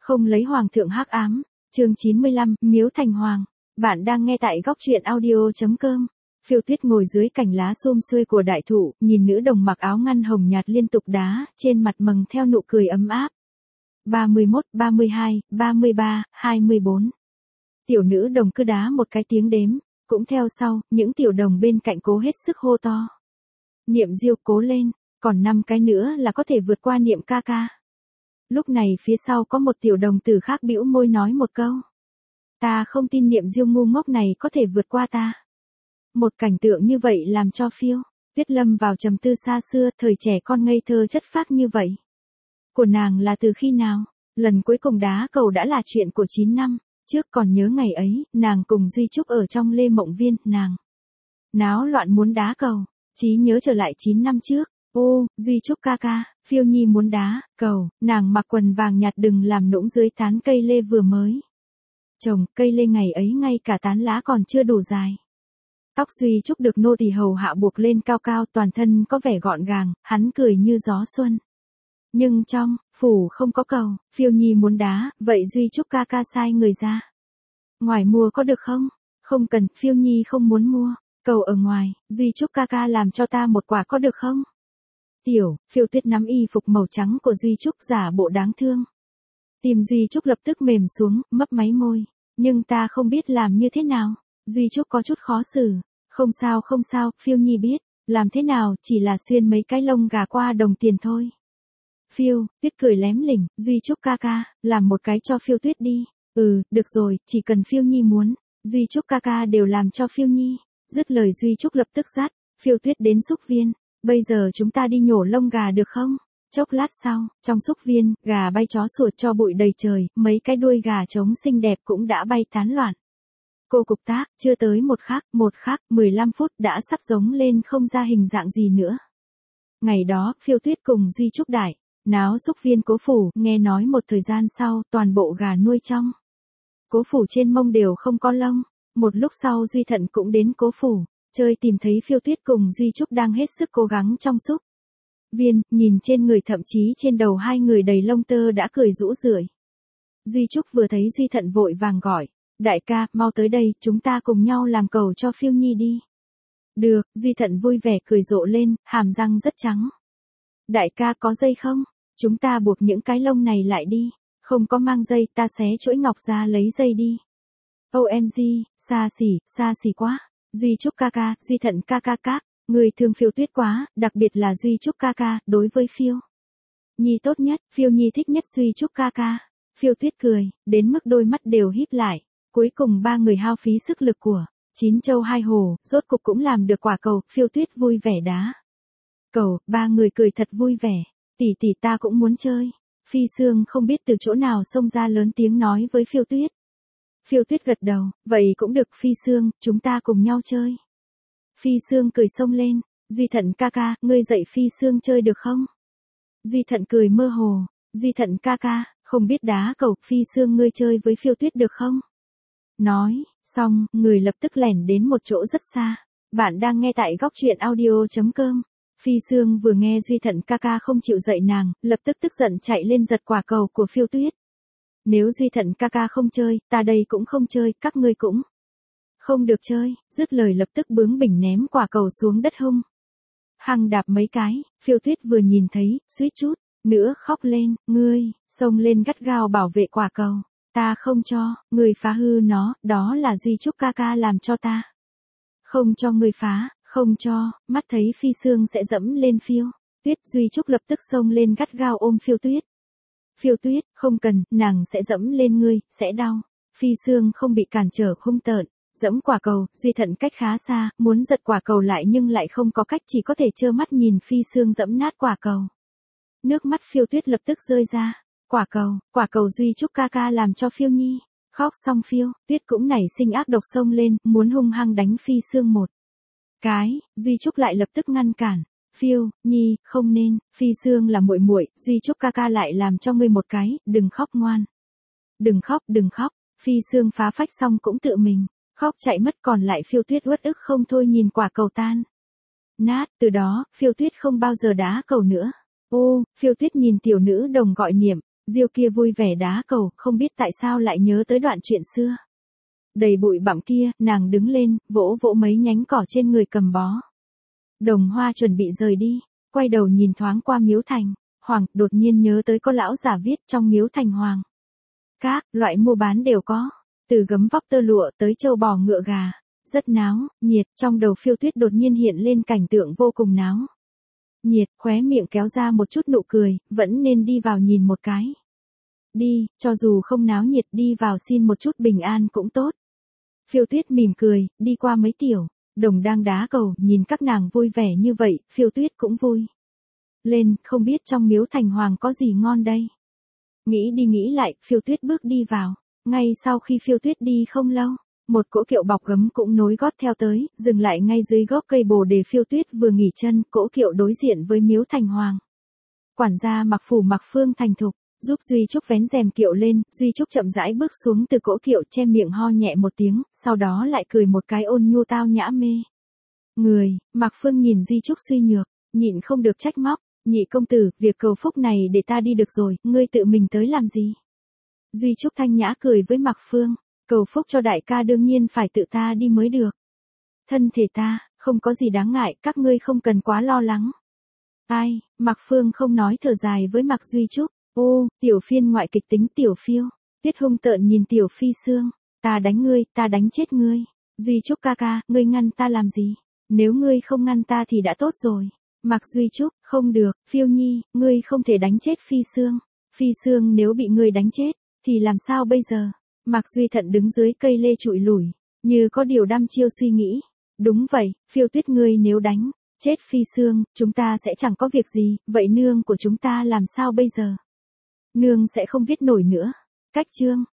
Không lấy hoàng thượng hắc ám. Chương 95, Miếu Thành Hoàng. Bạn đang nghe tại góc truyện audio.com. Phiêu Tuyết ngồi dưới cành lá xum xuê của đại thụ, nhìn nữ đồng mặc áo ngăn hồng nhạt liên tục đá, trên mặt mầng theo nụ cười ấm áp. 31, 32, 33, 24. Tiểu nữ đồng cứ đá một cái tiếng đếm, cũng theo sau, những tiểu đồng bên cạnh cố hết sức hô to. Niệm Diêu cố lên, còn 5 cái nữa là có thể vượt qua Niệm ca ca. Lúc này phía sau có một tiểu đồng tử khác bĩu môi nói một câu. Ta không tin Niệm Diêu ngu ngốc này có thể vượt qua ta. Một cảnh tượng như vậy làm cho Phiêu Tuyết lâm vào trầm tư xa xưa, thời trẻ con ngây thơ chất phác như vậy. Của nàng là từ khi nào? Lần cuối cùng đá cầu đã là chuyện của 9 năm, trước còn nhớ ngày ấy, nàng cùng Duy Trúc ở trong Lê Mộng Viên, nàng náo loạn muốn đá cầu, trí nhớ trở lại 9 năm trước. Ô, Duy Trúc ca ca, Phiêu Nhi muốn đá cầu, nàng mặc quần vàng nhạt đừng làm nũng dưới tán cây lê vừa mới trồng, cây lê ngày ấy ngay cả tán lá còn chưa đủ dài. Tóc Duy Trúc được nô tỳ hầu hạ buộc lên cao cao, toàn thân có vẻ gọn gàng, hắn cười như gió xuân. Nhưng trong phủ không có cầu, Phiêu Nhi muốn đá, vậy Duy Trúc ca ca sai người ra ngoài mua có được không? Không cần, Phiêu Nhi không muốn mua, cầu ở ngoài, Duy Trúc ca ca làm cho ta một quả có được không? Phiêu Tuyết nắm y phục màu trắng của Duy Trúc giả bộ đáng thương. Tim Duy Trúc lập tức mềm xuống, mấp máy môi. Nhưng ta không biết làm như thế nào. Duy Trúc có chút khó xử. Không sao, Phiêu Nhi biết. Làm thế nào, chỉ là xuyên mấy cái lông gà qua đồng tiền thôi. Phiêu Tuyết cười lém lỉnh, Duy Trúc ca ca, làm một cái cho Phiêu Tuyết đi. Được rồi, chỉ cần Phiêu Nhi muốn. Duy Trúc ca ca đều làm cho Phiêu Nhi. Dứt lời Duy Trúc lập tức dắt Phiêu Tuyết đến xúc viên. Bây giờ chúng ta đi nhổ lông gà được không? Chốc lát sau, trong xúc viên, gà bay chó sủa cho bụi đầy trời, mấy cái đuôi gà trống xinh đẹp cũng đã bay tán loạn. Cô cục tác, chưa tới một khắc, 15 phút đã sắp giống lên không ra hình dạng gì nữa. Ngày đó, Phiêu Tuyết cùng Duy Trúc đại náo xúc viên Cố Phủ, nghe nói một thời gian sau, toàn bộ gà nuôi trong Cố Phủ trên mông đều không có lông. Một lúc sau Duy Thận cũng đến Cố Phủ chơi, tìm thấy Phiêu Tuyết cùng Duy Trúc đang hết sức cố gắng trong xúc viên, nhìn trên người thậm chí trên đầu hai người đầy lông tơ đã cười rũ rượi. Duy Trúc vừa thấy Duy Thận vội vàng gọi, đại ca, mau tới đây, chúng ta cùng nhau làm cầu cho Phiêu Nhi đi. Được, Duy Thận vui vẻ cười rộ lên, hàm răng rất trắng. Đại ca có dây không? Chúng ta buộc những cái lông này lại đi. Không có mang dây, ta xé chuỗi ngọc ra lấy dây đi. OMG, xa xỉ quá. Duy Trúc ca ca, Duy Thận ca ca các, người thương Phiêu Tuyết quá, đặc biệt là Duy Trúc ca ca, đối với Phiêu Nhi tốt nhất, Phiêu Nhi thích nhất Duy Trúc ca ca. Phiêu Tuyết cười, đến mức đôi mắt đều híp lại. Cuối cùng ba người hao phí sức lực của 9 châu 2 hồ, rốt cục cũng làm được quả cầu. Phiêu Tuyết vui vẻ đá cầu, ba người cười thật vui vẻ. Tỷ ta cũng muốn chơi. Phi Sương không biết từ chỗ nào xông ra lớn tiếng nói với Phiêu Tuyết. Phiêu Tuyết gật đầu, vậy cũng được Phi Sương, chúng ta cùng nhau chơi. Phi Sương cười xông lên, Duy Thận ca ca, ngươi dạy Phi Sương chơi được không? Duy Thận cười mơ hồ, Duy Thận ca ca, không biết đá cầu, Phi Sương ngươi chơi với Phiêu Tuyết được không? Nói, xong, người lập tức lẻn đến một chỗ rất xa. Bạn đang nghe tại góc truyện audio.com. Phi Sương vừa nghe Duy Thận ca ca không chịu dạy nàng, lập tức tức giận chạy lên giật quả cầu của Phiêu Tuyết. Nếu Duy Thận ca ca không chơi, ta đây cũng không chơi, các ngươi cũng không được chơi. Dứt lời lập tức bướng bỉnh ném quả cầu xuống đất hung hăng đạp mấy cái. Phiêu Tuyết vừa nhìn thấy, suýt chút nữa khóc lên. Ngươi xông lên gắt gao bảo vệ quả cầu. Ta không cho, ngươi phá hư nó, đó là Duy Trúc ca ca làm cho ta. Không cho ngươi phá, không cho. Mắt thấy Phi Sương sẽ dẫm lên Phiêu Tuyết, Duy Trúc lập tức xông lên gắt gao ôm Phiêu Tuyết. Phiêu Tuyết, không cần, nàng sẽ dẫm lên ngươi, sẽ đau. Phi Sương không bị cản trở, hung tợn dẫm quả cầu. Duy Thận cách khá xa, muốn giật quả cầu lại nhưng lại không có cách, chỉ có thể trơ mắt nhìn Phi Sương dẫm nát quả cầu. Nước mắt Phiêu Tuyết lập tức rơi ra. Quả cầu Duy Trúc ca ca làm cho Phiêu Nhi khóc. Xong Phiêu Tuyết cũng nảy sinh ác độc xông lên, muốn hung hăng đánh Phi Sương một cái. Duy Trúc lại lập tức ngăn cản. Phiêu Nhi, không nên, Phi Sương là muội muội, Duy Trúc ca ca lại làm cho ngươi một cái, đừng khóc ngoan. Đừng khóc. Phi Sương phá phách xong cũng tự mình khóc chạy mất, còn lại Phiêu Tuyết uất ức không thôi nhìn quả cầu tan nát. Từ đó, Phiêu Tuyết không bao giờ đá cầu nữa. Ô, Phiêu Tuyết nhìn tiểu nữ đồng gọi Niệm Diêu kia vui vẻ đá cầu, không biết tại sao lại nhớ tới đoạn chuyện xưa. Đầy bụi bặm kia, nàng đứng lên, vỗ vỗ mấy nhánh cỏ trên người cầm bó. Đồng Hoa chuẩn bị rời đi, quay đầu nhìn thoáng qua Miếu Thành Hoàng, đột nhiên nhớ tới có lão giả viết trong Miếu Thành Hoàng. Các loại mua bán đều có, từ gấm vóc tơ lụa tới trâu bò ngựa gà, rất náo, nhiệt, trong đầu Phiêu Tuyết đột nhiên hiện lên cảnh tượng vô cùng náo nhiệt, khóe miệng kéo ra một chút nụ cười, vẫn nên đi vào nhìn một cái. Đi, cho dù không náo nhiệt đi vào xin một chút bình an cũng tốt. Phiêu Tuyết mỉm cười, đi qua mấy tiểu đồng đang đá cầu, nhìn các nàng vui vẻ như vậy, Phiêu Tuyết cũng vui lên, không biết trong Miếu Thành Hoàng có gì ngon đây. Nghĩ đi nghĩ lại, Phiêu Tuyết bước đi vào. Ngay sau khi Phiêu Tuyết đi không lâu, một cỗ kiệu bọc gấm cũng nối gót theo tới, dừng lại ngay dưới gốc cây bồ đề. Phiêu Tuyết vừa nghỉ chân, cỗ kiệu đối diện với Miếu Thành Hoàng. Quản gia mặc phủ mặc phương thành thục, giúp Duy Trúc vén rèm kiệu lên, Duy Trúc chậm rãi bước xuống từ cỗ kiệu, che miệng ho nhẹ một tiếng, sau đó lại cười một cái ôn nhu tao nhã mê người. Mạc Phương nhìn Duy Trúc suy nhược, nhịn không được trách móc, nhị công tử, việc cầu phúc này để ta đi được rồi, ngươi tự mình tới làm gì? Duy Trúc thanh nhã cười với Mạc Phương, cầu phúc cho đại ca đương nhiên phải tự ta đi mới được. Thân thể ta, không có gì đáng ngại, các ngươi không cần quá lo lắng. Ai, Mạc Phương không nói, thở dài với Mạc Duy Trúc. Ô, tiểu phiên ngoại kịch tính Tiểu Phiêu. Tuyết hung tợn nhìn Tiểu Phi Sương, ta đánh ngươi, ta đánh chết ngươi. Duy Trúc ca ca, ngươi ngăn ta làm gì? Nếu ngươi không ngăn ta thì đã tốt rồi. Mạc Duy Trúc, không được, Phiêu Nhi, ngươi không thể đánh chết Phi Sương. Phi Sương nếu bị ngươi đánh chết, thì làm sao bây giờ? Mạc Duy Thận đứng dưới cây lê trụi lủi, như có điều đăm chiêu suy nghĩ. Đúng vậy, Phiêu Tuyết ngươi nếu đánh chết Phi Sương, chúng ta sẽ chẳng có việc gì, vậy nương của chúng ta làm sao bây giờ? Nương sẽ không viết nổi nữa. Cách chương